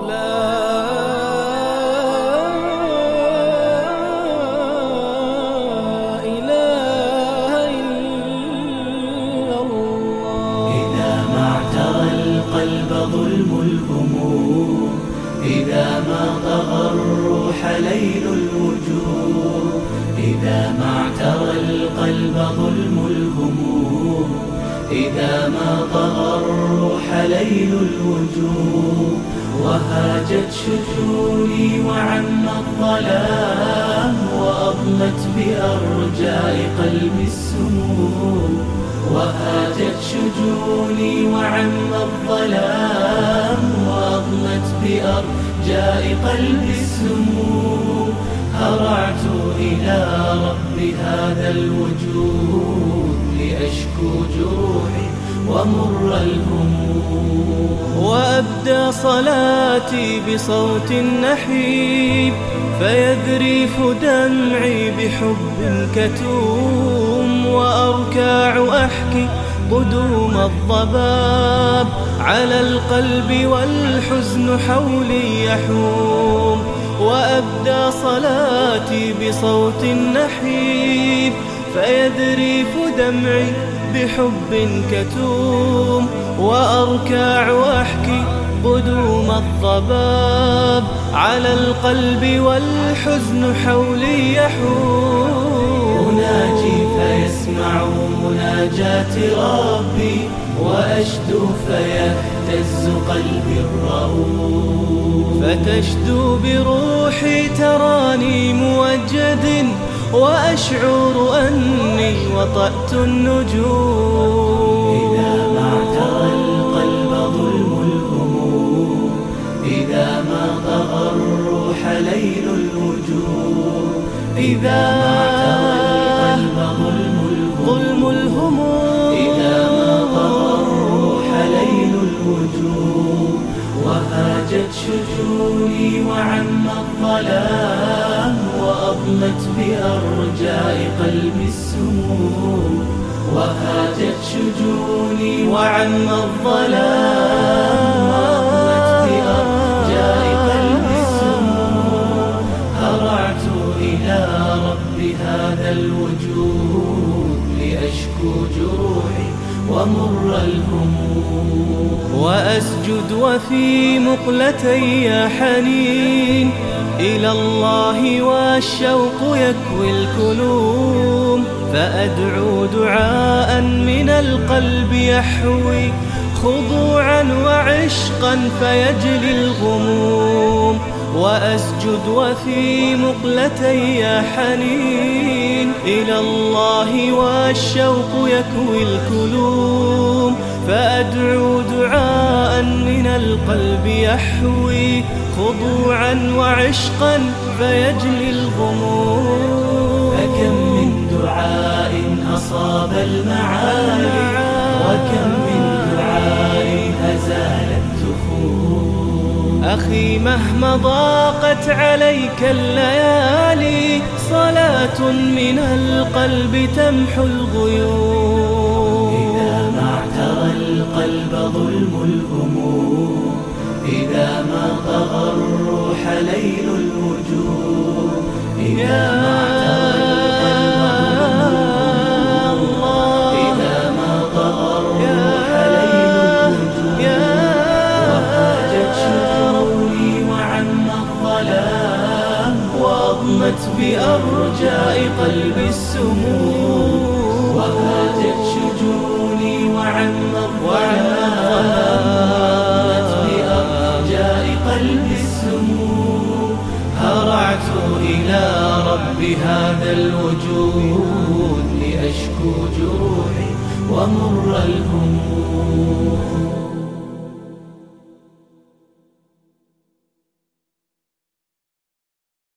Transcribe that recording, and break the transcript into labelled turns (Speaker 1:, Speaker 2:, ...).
Speaker 1: القلب ظلم الهموم، إذا ما طغى الروح ليل الوجوه. إذا ما اعترى القلب ظلم الهموم، إذا ما طغى الروح ليل الوجوه. وهاجت شجوني وعم الظلام، وأضمت بأرجاء قلبي السموم. وهاجت شجوني وعم الظلام، وأضمت بأرجاء قلبي السموم. هرعت إلى رب هذا الوجود، لأشكو جروحي ومر الهموم.
Speaker 2: وأبدى صلاتي بصوت نحيب، فيذريف دمعي بحب كتوم. وأركع أحكي قدوم الضباب على القلب، والحزن حولي يحوم. وأبدى صلاتي بصوت نحيب، فيذريف دمعي بحب كتوم. وأركع أحكي قدوم الضباب على القلب، والحزن حولي يحوم.
Speaker 1: أناجي فيسمع مناجات ربي، وأشدو فيهتز قلبي الرؤوف.
Speaker 2: فتشدو بروحي تراني موجد، وأشعر أني وطأت النجوم.
Speaker 1: إذا ما اعترى القلب ظلم الهموم، إذا ما طغى الروح ليل الوجوه. إذا ما اعترى القلب ظلم الهموم، إذا ما طغى الروح ليل الوجوه. وهاجت شجوني وعم الظلام، وأضمت بأرجاء قلبي السموم. وهاجت شجوني وعم الظلام، وأضمت بأرجاء قلبي السموم. هرعت إلى رب هذا الوجود، لأشكو جروحي ومر الهموم.
Speaker 2: وأسجد وفي مقلتي حنين إلى الله، والشوق يكوي الكلوم. فأدعو دعاء من القلب يحوي خضوعا وعشقا فيجلي الغموم. وأسجد وفي مقلتي حنين إلى الله، والشوق يكوي الكلوم. فأدعو دعاء من القلب يحوي خضوعا وعشقا فيجلي الغموم.
Speaker 1: فكم من دعاء أصاب المعالي، وكم من دعاء أزال التخوم.
Speaker 2: أخي مهما ضاقت عليك الليالي، صلاة من القلب تمحو الغيوم.
Speaker 1: إذا ما اعترى القلب ظلم الهموم، إذا ما طغى الروح ليل الوجوه. إذا ما اعترى القلب ظلم الهموم، إذا ما طغى الروح ليل الوجوه. وهاجت شجوني وعم الظلام، وأضمت بأرجاء قلبي السموم. وهاجت شجوني وعم الظلام، وأضمت بأرجاء قلبي السموم. هرعت إلى رب هذا الوجود، لأشكو جروحي ومر الهموم.